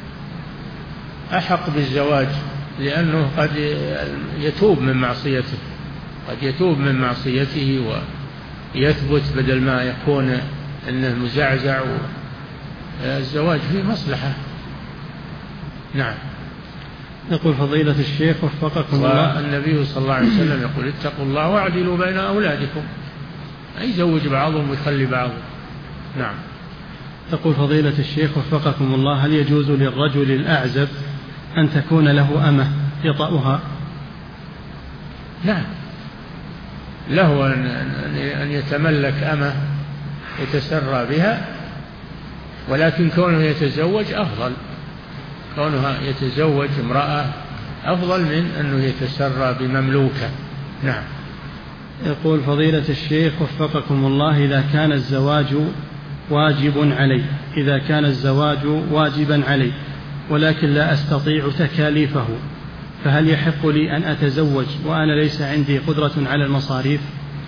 أحق بالزواج، لأنه قد يتوب من معصيته، قد يتوب من معصيته ويثبت بدل ما يكون أنه مزعزع. الزواج فيه مصلحة. نعم. يقول فضيلة الشيخ وفقكم الله: والنبي صلى الله عليه وسلم يقول: اتقوا الله واعدلوا بين أولادكم، يزوج بعضهم ويخلي بعضهم. نعم. يقول فضيلة الشيخ وفقكم الله: هل يجوز للرجل الأعزب أن تكون له أمة يطأها؟ نعم، له أن يتملك أمة يتسرى بها ولكن كونه يتزوج أفضل، كونه يتزوج امرأة أفضل من أنه يتسرى بمملوكة. نعم. يقول فضيلة الشيخ وفقكم الله، إذا كان الزواج واجب علي إذا كان الزواج واجبا علي ولكن لا أستطيع تكاليفه، فهل يحق لي أن أتزوج وأنا ليس عندي قدرة على المصاريف؟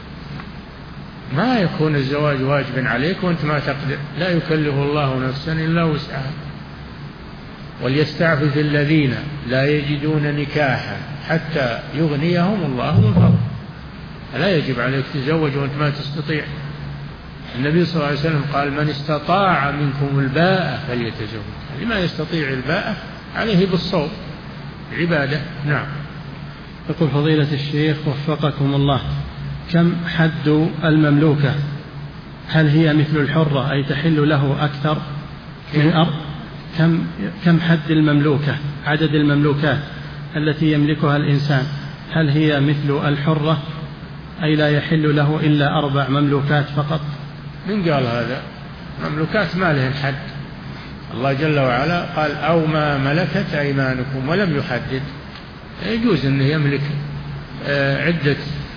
ما يكون الزواج واجبا عليك وأنت ما تقدر، لا يكلف الله نفسا إلا وسعها. وليستعفف الذين لا يجدون نكاحا حتى يغنيهم الله من فضله. لا يجب عليك تزوج وأنت ما تستطيع. النبي صلى الله عليه وسلم قال من استطاع منكم الباءة فليتزوج، لما يستطيع الباءة عليه بالصوم عبادة. نعم. يقول فضيلة الشيخ وفقكم الله، كم حد المملوكة؟ هل هي مثل الحرة أي تحل له أكثر من أرض؟ كم كم حد المملوكة، عدد المملوكات التي يملكها الإنسان، هل هي مثل الحرة أي لا يحل له إلا أربع مملوكات فقط؟ من قال هذا؟ مملوكات ما لهن حد. الله جل وعلا قال أو ما ملكت أيمانكم ولم يحدد. يجوز أنه يملك عدة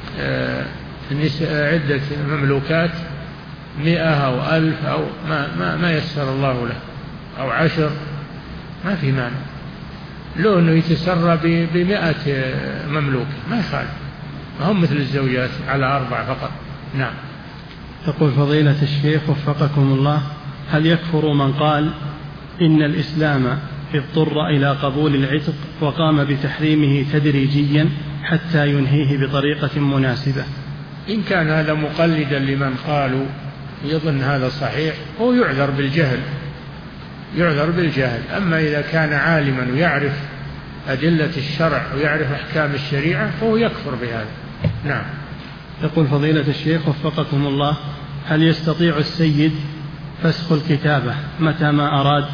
عدة مملوكات، مئة أو ألف أو ما, ما, ما يسر الله له، أو عشر، ما في مانع. لو أنه يتسرى بمئة مملوك ما يخالف، هم مثل الزوجات على أربع فقط. نعم. يقول فضيلة الشيخ وفقكم الله، هل يكفر من قال إن الإسلام اضطر إلى قبول العتق وقام بتحريمه تدريجيا حتى ينهيه بطريقة مناسبة؟ إن كان هذا مقلدا لمن قالوا يظن هذا صحيح هو يعذر بالجهل، يعذر بالجهل. أما إذا كان عالما ويعرف أدلة الشرع ويعرف أحكام الشريعة فهو يكفر بهذا. نعم. يقول فضيلة الشيخ وفقكم الله، هل يستطيع السيد فسخ الكتابة متى ما أراد؟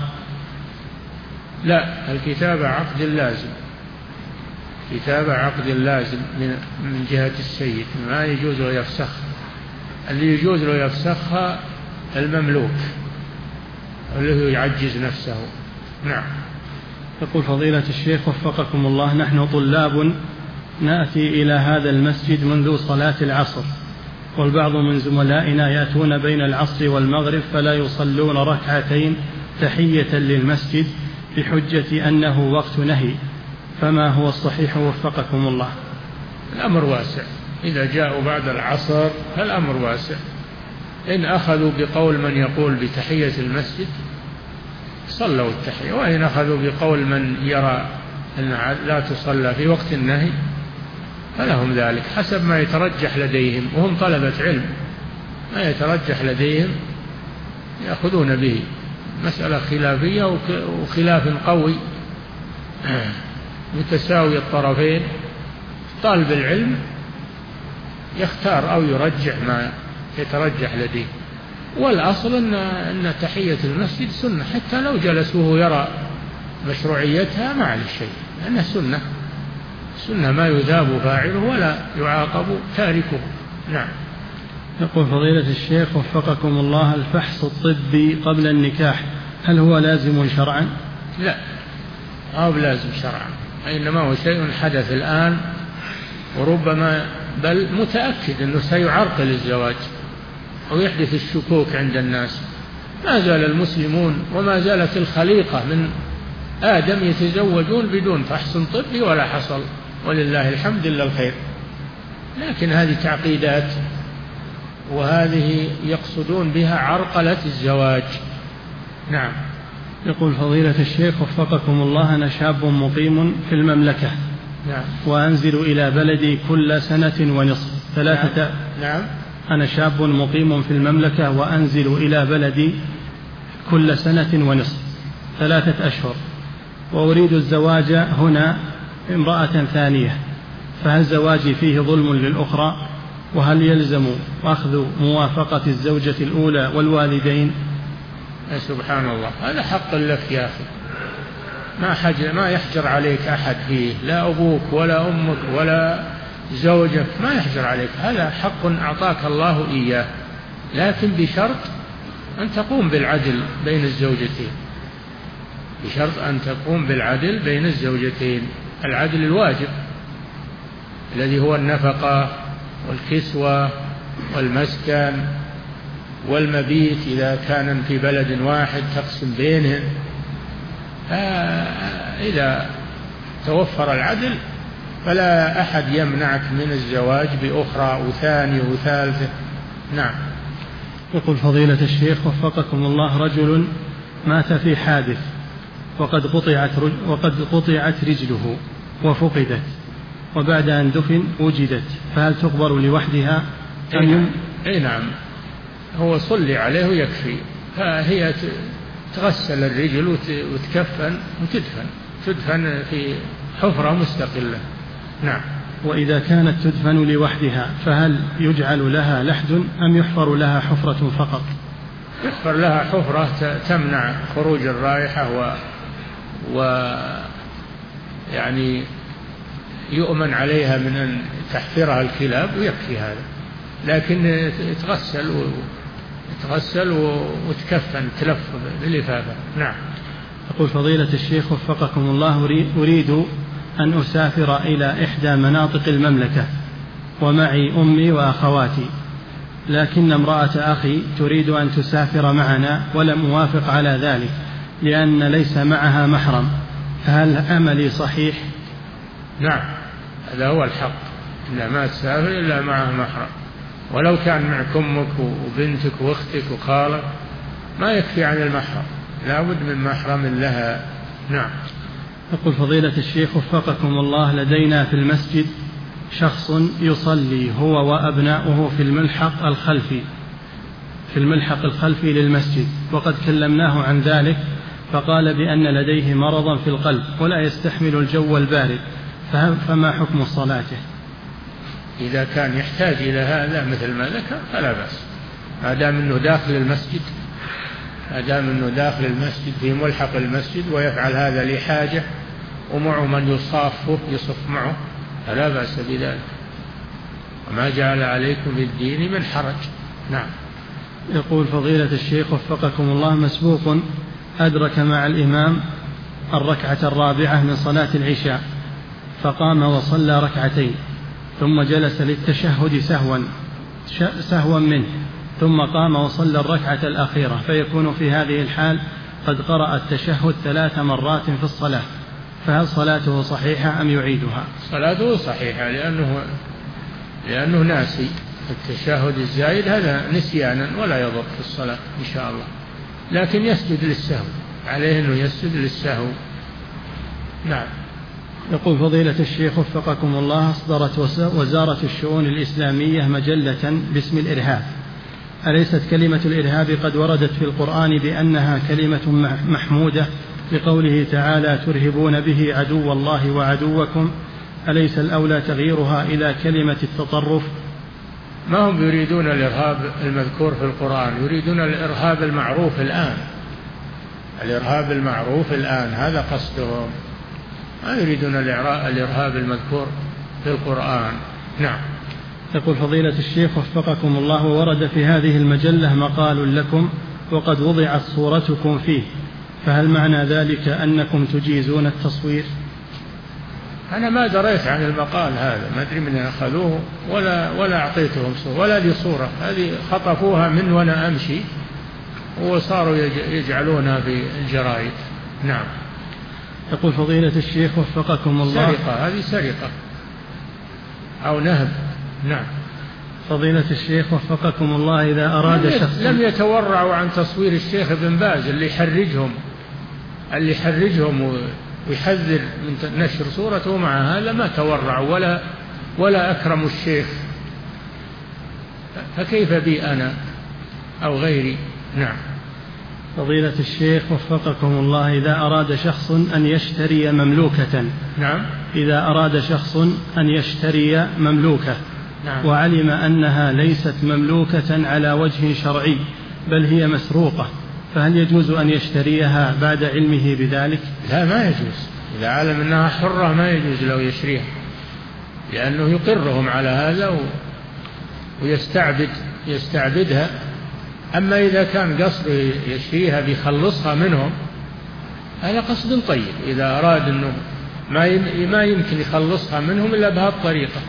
لا، الكتابة عقد لازم، كتابة عقد لازم من جهة السيد، ما يجوز له يفسخها. اللي يجوز له يفسخها المملوك اللي هو يعجز نفسه. نعم. يقول فضيلة الشيخ وفقكم الله، نحن طلاب نأتي إلى هذا المسجد منذ صلاة العصر، والبعض من زملائنا يأتون بين العصر والمغرب فلا يصلون ركعتين تحية للمسجد بحجة أنه وقت نهي، فما هو الصحيح وفقكم الله؟ الأمر واسع، إذا جاءوا بعد العصر فالأمر واسع. إن أخذوا بقول من يقول بتحية المسجد صلوا التحية، وإن أخذوا بقول من يرى أن لا تصلى في وقت النهي فلهم ذلك حسب ما يترجح لديهم، وهم طلبة علم، ما يترجح لديهم يأخذون به. مسألة خلافية وخلاف قوي متساوي الطرفين، طالب العلم يختار أو يرجح ما يترجح لديه. والأصل أن, أن تحية المسجد سنة، حتى لو جلسوه يرى مشروعيتها ما عليه شيء، لأنها سنة، سنة ما يذاب فاعله ولا يعاقب تاركه. نعم. يقول فضيلة الشيخ وفقكم الله، الفحص الطبي قبل النكاح هل هو لازم شرعا؟ لا، أو لازم شرعا، إنما هو شيء حدث الآن، وربما بل متأكد أنه سيعرقل الزواج ويحدث الشكوك عند الناس. ما زال المسلمون وما زالت الخليقة من آدم يتزوجون بدون فحص طبي ولا حصل، ولله الحمد لله الخير. لكن هذه تعقيدات، وهذه يقصدون بها عرقلة الزواج. نعم. يقول فضيلة الشيخ وفقكم الله، أنا شاب مقيم في المملكة. نعم. وأنزل إلى بلدي كل سنة ونصف ثلاثة. نعم. نعم. أنا شاب مقيم في المملكة وأنزل إلى بلدي كل سنة ونصف ثلاثة أشهر، وأريد الزواج هنا امرأة ثانية، فهل زواجي فيه ظلم للأخرى؟ وهل يلزم أخذ موافقة الزوجة الأولى والوالدين؟ سبحان الله، هذا حق لك يا أخي، ما حجر ما يحجر عليك أحد فيه، لا أبوك ولا أمك ولا زوجك، ما يحجر عليك، هذا حق أعطاك الله إياه، لكن بشرط أن تقوم بالعدل بين الزوجتين، بشرط أن تقوم بالعدل بين الزوجتين، العدل الواجب الذي هو النفقة والكسوة والمسكن والمبيت إذا كان في بلد واحد تقسم بينهم. إذا توفر العدل فلا أحد يمنعك من الزواج بأخرى وثانية وثالثة. نعم. يقول فضيلة الشيخ وفقكم الله: رجل مات في حادث وقد قطعت وقد قطعت رجله وفقدت، وبعد أن دفن وجدت، فهل تقبر لوحدها أم يم... أي نعم، هو صلي عليه ويكفي، فهي تغسل الرجل وتكفن وتدفن تدفن في حفرة مستقلة. نعم. وإذا كانت تدفن لوحدها فهل يجعل لها لحد أم يحفر لها حفرة فقط؟ يحفر لها حفرة تمنع خروج الرائحة و, و... يعني يؤمن عليها من أن تحفرها الكلاب، ويكفي هذا، لكن تغسل و... تغسل وتكفن تلف باللفافة. نعم. يقول فضيلة الشيخ وفقكم الله: أريد أن أسافر إلى إحدى مناطق المملكة ومعي أمي وأخواتي، لكن امرأة أخي تريد أن تسافر معنا ولم أوافق على ذلك لأن ليس معها محرم، فهل أملي صحيح؟ نعم، هذا هو الحق، إلا ما تسافر إلا معها محرم، ولو كان معك أمك وبنتك وأختك وخالك ما يكفي عن المحرم، لا بد من محرم لها. نعم. يقول فضيلة الشيخ وفقكم الله: لدينا في المسجد شخص يصلي هو وأبناؤه في الملحق الخلفي في الملحق الخلفي للمسجد، وقد كلمناه عن ذلك فقال بأن لديه مرضا في القلب ولا يستحمل الجو البارد، فما حكم صلاته؟ إذا كان يحتاج إلى هذا مثل ما ذكر فلا بأس، ما دام أنه داخل المسجد ما دام أنه داخل المسجد في ملحق المسجد ويفعل هذا لحاجة ومعه من يصافه يصف معه فلا بأس بذلك، وما جعل عليكم في الدين من حرج. نعم. يقول فضيلة الشيخ وفقكم الله: مسبوق أدرك مع الإمام الركعة الرابعة من صلاة العشاء فقام وصلى ركعتين ثم جلس للتشهد سهوا سهوا منه ثم قام وصلى الركعة الأخيرة، فيكون في هذه الحال قد قرأ التشهد ثلاث مرات في الصلاة، فهل صلاته صحيحة أم يعيدها؟ صلاته صحيحة لأنه لأنه ناسي، التشهد الزايد هذا نسيانا ولا يضر في الصلاة إن شاء الله، لكن يسجد للسهو، عليه أنه يسجد للسهو. نعم. يقول فضيلة الشيخ وفقكم الله: أصدرت وزارة الشؤون الإسلامية مجلة باسم الإرهاب، أليست كلمة الإرهاب قد وردت في القرآن بأنها كلمة محمودة لقوله تعالى: ترهبون به عدو الله وعدوكم، أليس الأولى تغييرها إلى كلمة التطرف؟ ما هم يريدون الإرهاب المذكور في القرآن، يريدون الإرهاب المعروف الآن، الإرهاب المعروف الآن هذا قصدهم، ما يريدون الإرهاب المذكور في القرآن. نعم. يقول فضيلة الشيخ وفقكم الله: ورد في هذه المجلة مقال لكم وقد وضعت صورتكم فيه، فهل معنى ذلك أنكم تجيزون التصوير؟ أنا ما دريت عن المقال هذا، ما أدري من أخذوه ولا ولا أعطيتهم صورة ولا لي صورة، هذه خطفوها من وأنا أمشي وصاروا يجعلونها في الجرائد. نعم. يقول فضيلة الشيخ وفقكم الله: سرقة، هذه سرقة أو نهب. نعم. فضيلة الشيخ وفقكم الله: إذا أراد شخص لم يتورعوا عن تصوير الشيخ ابن باز اللي يحرجهم اللي يحرجهم ويحذر من نشر صورته، مع هذا ما تورعوا ولا ولا أكرموا الشيخ، فكيف بي أنا أو غيري؟ نعم. فضيلة الشيخ وفقكم الله: إذا أراد شخص أن يشتري مملوكة نعم إذا أراد شخص أن يشتري مملوكة نعم. وعلم أنها ليست مملوكة على وجه شرعي بل هي مسروقة، فهل يجوز أن يشتريها بعد علمه بذلك؟ لا، ما يجوز، إذا علم أنها حرة ما يجوز لو يشتريها، لأنه يقرهم على هذا ويستعبد يستعبدها أما إذا كان قصده يشريها بيخلصها منهم هذا قصد طيب، إذا أراد أنه ما يمكن يخلصها منهم إلا بهالطريقة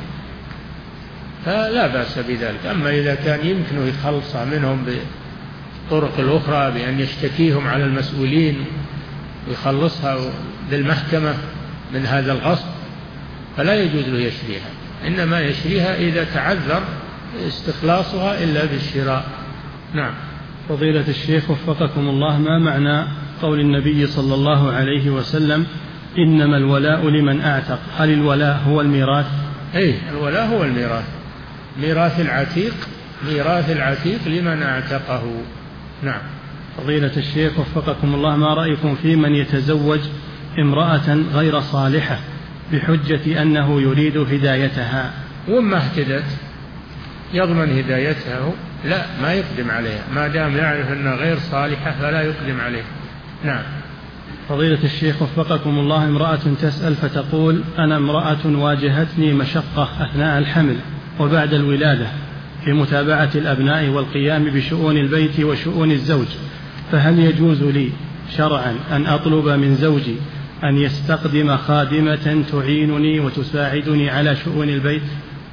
فلا بأس بذلك. أما إذا كان يمكن يخلصها منهم بالطرق الأخرى بأن يشتكيهم على المسؤولين ويخلصها بالمحكمة من هذا الغصب فلا يجوز له يشريها، إنما يشريها إذا تعذر استخلاصها إلا بالشراء. نعم. فضيلة الشيخ وفقكم الله، ما معنى قول النبي صلى الله عليه وسلم إنما الولاء لمن أعتق؟ هل الولاء هو الميراث؟ أي الولاء هو الميراث، ميراث العتيق، ميراث العتيق لمن أعتقه. نعم. فضيلة الشيخ وفقكم الله، ما رأيكم في من يتزوج امرأة غير صالحة بحجة أنه يريد هدايتها؟ وما اهتدت يضمن هدايتها؟ لا، ما يقدم عليها ما دام يعرف أنها غير صالحة فلا يقدم عليها. نعم. فضيلة الشيخ وفقكم الله، امرأة تسأل فتقول أنا امرأة واجهتني مشقة أثناء الحمل وبعد الولادة في متابعة الأبناء والقيام بشؤون البيت وشؤون الزوج، فهل يجوز لي شرعا أن أطلب من زوجي أن يستخدم خادمة تعينني وتساعدني على شؤون البيت؟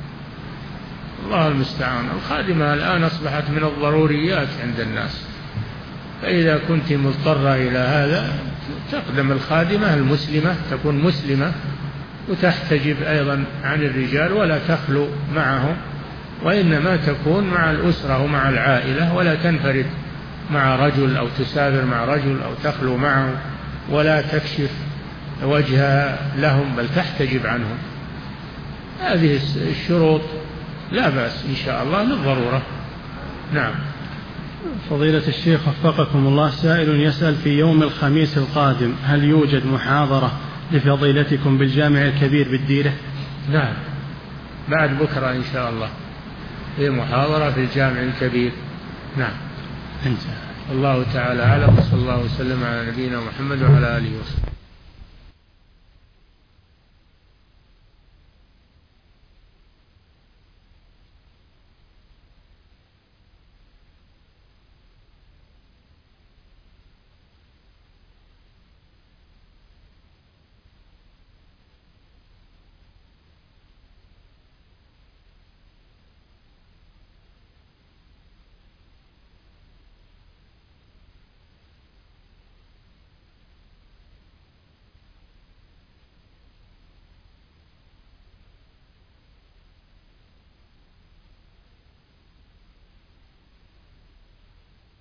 الله المستعان. الخادمة الآن أصبحت من الضروريات عند الناس، فإذا كنت مضطرة إلى هذا تقدم الخادمة المسلمة، تكون مسلمة وتحتجب أيضا عن الرجال ولا تخلو معهم، وإنما تكون مع الأسرة ومع العائلة ولا تنفرد مع رجل أو تسافر مع رجل أو تخلو معه ولا تكشف وجهها لهم بل تحتجب عنهم. هذه الشروط لا بأس إن شاء الله للضرورة. نعم. فضيلة الشيخ وفقكم الله، سائل يسأل في يوم الخميس القادم هل يوجد محاضرة لفضيلتكم بالجامع الكبير بالديرة؟ نعم، بعد بكرة إن شاء الله في محاضرة في الجامع الكبير. نعم. انت. الله تعالى أعلم، وصلى الله وسلم على نبينا محمد وعلى آله وصحبه.